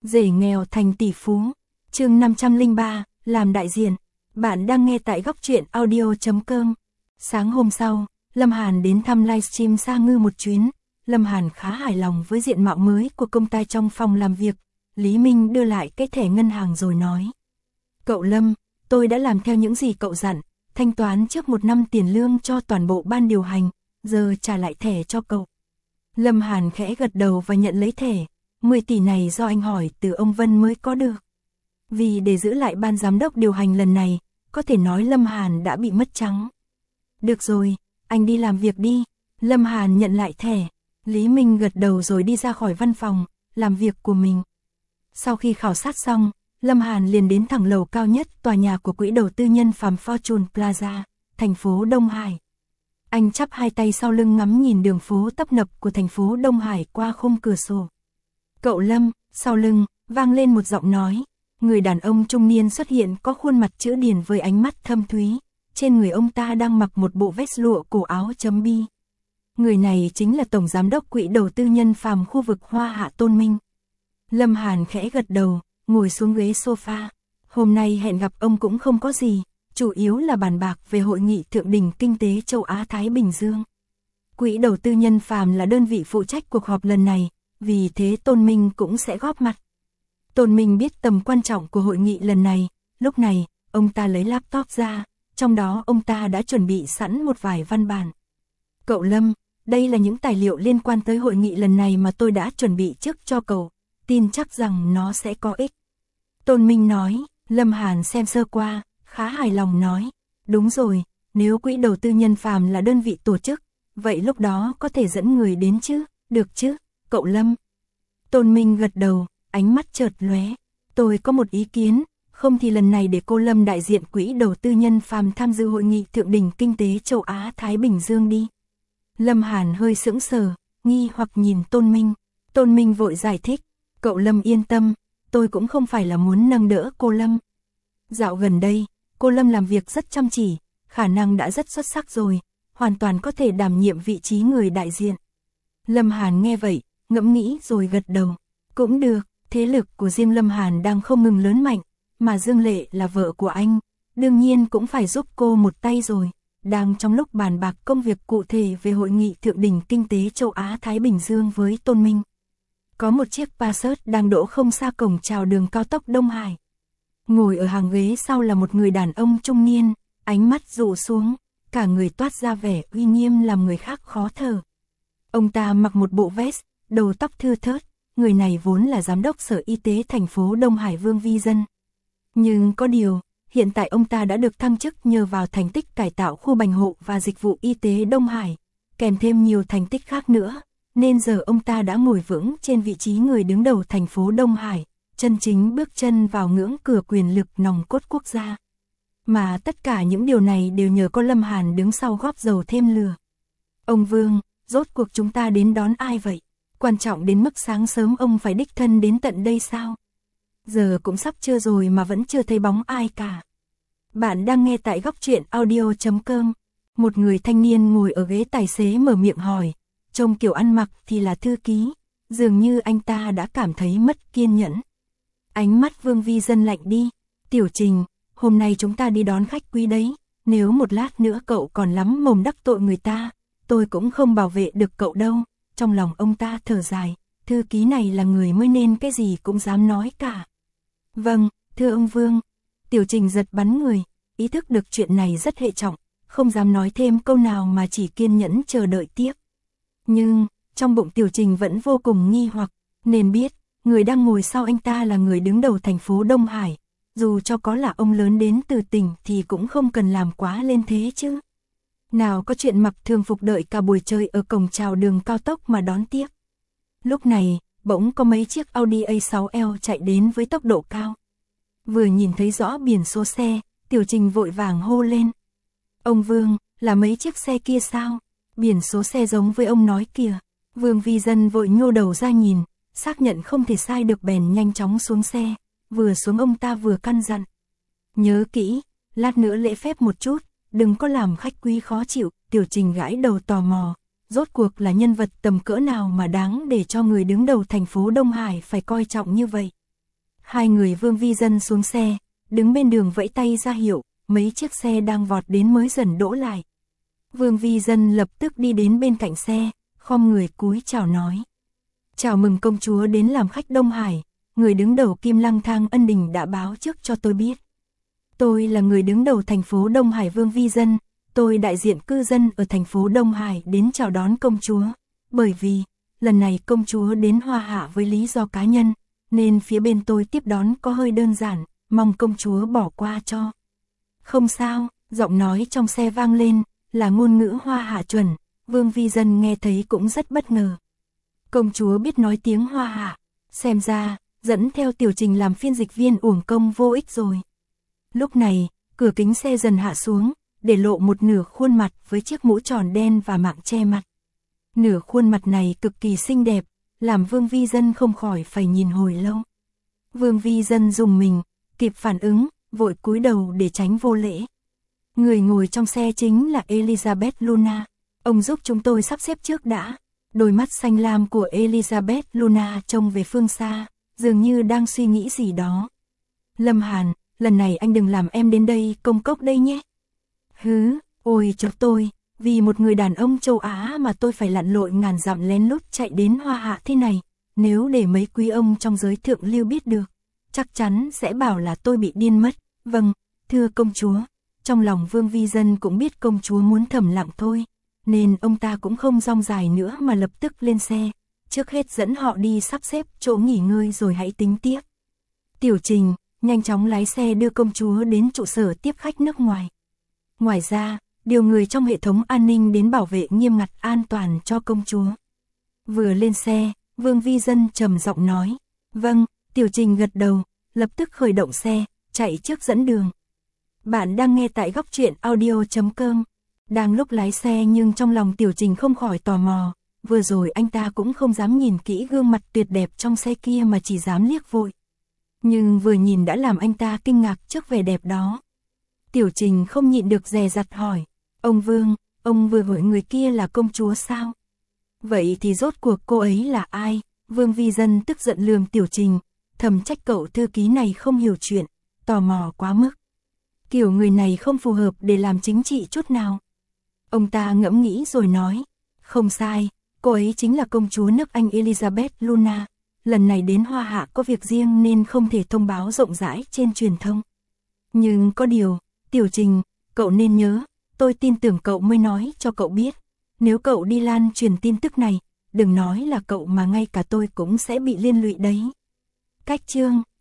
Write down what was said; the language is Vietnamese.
Rể nghèo thành tỷ phú. Chương 503, làm đại diện. Bạn đang nghe tại góc truyện audio.com. Sáng hôm sau, Lâm Hàn đến thăm livestream Sa Ngư một chuyến. Lâm Hàn khá hài lòng với diện mạo mới của công ty trong phòng làm việc. Lý Minh đưa lại cái thẻ ngân hàng rồi nói: "Cậu Lâm, tôi đã làm theo những gì cậu dặn, thanh toán trước 1 năm tiền lương cho toàn bộ ban điều hành, giờ trả lại thẻ cho cậu." Lâm Hàn khẽ gật đầu và nhận lấy thẻ. 10 tỷ này do anh hỏi từ ông Vân mới có được. Vì để giữ lại ban giám đốc điều hành lần này, có thể nói Lâm Hàn đã bị mất trắng. "Được rồi, anh đi làm việc đi." Lâm Hàn nhận lại thẻ. Lý Minh gật đầu rồi đi ra khỏi văn phòng, làm việc của mình. Sau khi khảo sát xong, Lâm Hàn liền đến thẳng lầu cao nhất tòa nhà của quỹ đầu tư nhân Phạm Fortune Plaza, thành phố Đông Hải. Anh chắp hai tay sau lưng ngắm nhìn đường phố tấp nập của thành phố Đông Hải qua khung cửa sổ. "Cậu Lâm," sau lưng vang lên một giọng nói. Người đàn ông trung niên xuất hiện có khuôn mặt chữ điển với ánh mắt thâm thúy. Trên người ông ta đang mặc một bộ vest lụa cổ áo chấm bi. Người này chính là Tổng Giám đốc Quỹ đầu tư nhân Phạm khu vực Hoa Hạ Tôn Minh. Lâm Hàn khẽ gật đầu, ngồi xuống ghế sofa. Hôm nay hẹn gặp ông cũng không có gì, chủ yếu là bàn bạc về hội nghị thượng đỉnh kinh tế châu Á-Thái Bình Dương. Quỹ đầu tư nhân Phạm là đơn vị phụ trách cuộc họp lần này, vì thế Tôn Minh cũng sẽ góp mặt. Tôn Minh biết tầm quan trọng của hội nghị lần này, lúc này, ông ta lấy laptop ra, trong đó ông ta đã chuẩn bị sẵn một vài văn bản. "Cậu Lâm, đây là những tài liệu liên quan tới hội nghị lần này mà tôi đã chuẩn bị trước cho cậu, tin chắc rằng nó sẽ có ích." Tôn Minh nói. Lâm Hàn xem sơ qua, khá hài lòng nói: "Đúng rồi, nếu quỹ đầu tư nhân Phạm là đơn vị tổ chức, vậy lúc đó có thể dẫn người đến chứ, được chứ, cậu Lâm?" Tôn Minh gật đầu, ánh mắt chợt lóe. "Tôi có một ý kiến, không thì lần này để cô Lâm đại diện quỹ đầu tư nhân Phạm tham dự hội nghị thượng đỉnh kinh tế châu Á-Thái Bình Dương đi." Lâm Hàn hơi sững sờ, nghi hoặc nhìn Tôn Minh. Tôn Minh vội giải thích: "Cậu Lâm yên tâm, tôi cũng không phải là muốn nâng đỡ cô Lâm. Dạo gần đây, cô Lâm làm việc rất chăm chỉ, khả năng đã rất xuất sắc rồi, hoàn toàn có thể đảm nhiệm vị trí người đại diện." Lâm Hàn nghe vậy, ngẫm nghĩ rồi gật đầu. Cũng được, thế lực của riêng Lâm Hàn đang không ngừng lớn mạnh, mà Dương Lệ là vợ của anh, đương nhiên cũng phải giúp cô một tay rồi. Đang trong lúc bàn bạc công việc cụ thể về hội nghị thượng đỉnh kinh tế châu Á-Thái Bình Dương với Tôn Minh, có một chiếc Passat đang đỗ không xa cổng chào đường cao tốc Đông Hải. Ngồi ở hàng ghế sau là một người đàn ông trung niên, ánh mắt rũ xuống, cả người toát ra vẻ uy nghiêm làm người khác khó thở. Ông ta mặc một bộ vest, đầu tóc thưa thớt, người này vốn là giám đốc Sở Y tế thành phố Đông Hải Vương Vi Dân. Nhưng có điều, hiện tại ông ta đã được thăng chức nhờ vào thành tích cải tạo khu bành hộ và dịch vụ y tế Đông Hải, kèm thêm nhiều thành tích khác nữa, nên giờ ông ta đã ngồi vững trên vị trí người đứng đầu thành phố Đông Hải, chân chính bước chân vào ngưỡng cửa quyền lực nòng cốt quốc gia. Mà tất cả những điều này đều nhờ có Lâm Hàn đứng sau góp dầu thêm lửa. "Ông Vương, rốt cuộc chúng ta đến đón ai vậy? Quan trọng đến mức sáng sớm ông phải đích thân đến tận đây sao? Giờ cũng sắp trưa rồi mà vẫn chưa thấy bóng ai cả." Bạn đang nghe tại góc truyện audio.com. Một người thanh niên ngồi ở ghế tài xế mở miệng hỏi, trông kiểu ăn mặc thì là thư ký, dường như anh ta đã cảm thấy mất kiên nhẫn. Ánh mắt Vương Vi Dân lạnh đi. "Tiểu Trình, hôm nay chúng ta đi đón khách quý đấy, nếu một lát nữa cậu còn lắm mồm đắc tội người ta, tôi cũng không bảo vệ được cậu đâu." Trong lòng ông ta thở dài, thư ký này là người mới nên cái gì cũng dám nói cả. "Vâng, thưa ông Vương." Tiểu Trình giật bắn người, ý thức được chuyện này rất hệ trọng, không dám nói thêm câu nào mà chỉ kiên nhẫn chờ đợi tiếp. Nhưng, trong bụng Tiểu Trình vẫn vô cùng nghi hoặc, nên biết, người đang ngồi sau anh ta là người đứng đầu thành phố Đông Hải, dù cho có là ông lớn đến từ tỉnh thì cũng không cần làm quá lên thế chứ. Nào có chuyện mặc thường phục đợi cả buổi trời ở cổng chào đường cao tốc mà đón tiếp. Lúc này, bỗng có mấy chiếc Audi A6L chạy đến với tốc độ cao. Vừa nhìn thấy rõ biển số xe, Tiểu Trình vội vàng hô lên: "Ông Vương, là mấy chiếc xe kia sao? Biển số xe giống với ông nói kìa." Vương Vi Dân vội nhô đầu ra nhìn, xác nhận không thể sai được bèn nhanh chóng xuống xe, vừa xuống ông ta vừa căn dặn: "Nhớ kỹ, lát nữa lễ phép một chút, đừng có làm khách quý khó chịu." Tiểu Trình gãi đầu tò mò, rốt cuộc là nhân vật tầm cỡ nào mà đáng để cho người đứng đầu thành phố Đông Hải phải coi trọng như vậy. Hai người Vương Vi Dân xuống xe, đứng bên đường vẫy tay ra hiệu, mấy chiếc xe đang vọt đến mới dần đỗ lại. Vương Vi Dân lập tức đi đến bên cạnh xe, khom người cúi chào nói. Chào mừng công chúa đến làm khách Đông Hải, người đứng đầu Kim Lăng Thang Ân Đình đã báo trước cho tôi biết. Tôi là người đứng đầu thành phố Đông Hải Vương Vi Dân, tôi đại diện cư dân ở thành phố Đông Hải đến chào đón công chúa, bởi vì, lần này công chúa đến Hoa Hạ với lý do cá nhân, nên phía bên tôi tiếp đón có hơi đơn giản, mong công chúa bỏ qua cho. Không sao, giọng nói trong xe vang lên, là ngôn ngữ Hoa Hạ chuẩn, Vương Vi Dân nghe thấy cũng rất bất ngờ. Công chúa biết nói tiếng Hoa Hạ, xem ra, dẫn theo Tiểu Trình làm phiên dịch viên uổng công vô ích rồi. Lúc này, cửa kính xe dần hạ xuống, để lộ một nửa khuôn mặt với chiếc mũ tròn đen và mạng che mặt. Nửa khuôn mặt này cực kỳ xinh đẹp, làm Vương Vi Dân không khỏi phải nhìn hồi lâu. Vương Vi Dân rùng mình, kịp phản ứng, vội cúi đầu để tránh vô lễ. Người ngồi trong xe chính là Elizabeth Luna. Ông giúp chúng tôi sắp xếp trước đã. Đôi mắt xanh lam của Elizabeth Luna trông về phương xa, dường như đang suy nghĩ gì đó. Lâm Hàn, lần này anh đừng làm em đến đây công cốc đây nhé. Hứ, ôi cho tôi, vì một người đàn ông châu Á mà tôi phải lặn lội ngàn dặm lén lút chạy đến Hoa Hạ thế này. Nếu để mấy quý ông trong giới thượng lưu biết được, chắc chắn sẽ bảo là tôi bị điên mất. Vâng, thưa công chúa. Trong lòng Vương Vi Dân cũng biết công chúa muốn thầm lặng thôi, nên ông ta cũng không rong dài nữa mà lập tức lên xe. Trước hết dẫn họ đi sắp xếp chỗ nghỉ ngơi rồi hãy tính tiếp. Tiểu Trình nhanh chóng lái xe đưa công chúa đến trụ sở tiếp khách nước ngoài. Ngoài ra, điều người trong hệ thống an ninh đến bảo vệ nghiêm ngặt an toàn cho công chúa. Vừa lên xe, Vương Vi Dân trầm giọng nói. Vâng, Tiểu Trình gật đầu, lập tức khởi động xe, chạy trước dẫn đường. Bạn đang nghe tại góc truyện audio.com. Đang lúc lái xe nhưng trong lòng Tiểu Trình không khỏi tò mò. Vừa rồi anh ta cũng không dám nhìn kỹ gương mặt tuyệt đẹp trong xe kia mà chỉ dám liếc vội. Nhưng vừa nhìn đã làm anh ta kinh ngạc trước vẻ đẹp đó. Tiểu Trình không nhịn được dè dặt hỏi. Ông Vương, ông vừa hỏi người kia là công chúa sao? Vậy thì rốt cuộc cô ấy là ai? Vương Vi Dân tức giận lườm Tiểu Trình, thầm trách cậu thư ký này không hiểu chuyện, tò mò quá mức. Kiểu người này không phù hợp để làm chính trị chút nào. Ông ta ngẫm nghĩ rồi nói. Không sai, cô ấy chính là công chúa nước Anh Elizabeth Luna. Lần này đến Hoa Hạ có việc riêng nên không thể thông báo rộng rãi trên truyền thông. Nhưng có điều, Tiểu Trình, cậu nên nhớ, tôi tin tưởng cậu mới nói cho cậu biết. Nếu cậu đi lan truyền tin tức này, đừng nói là cậu mà ngay cả tôi cũng sẽ bị liên lụy đấy. Cách chương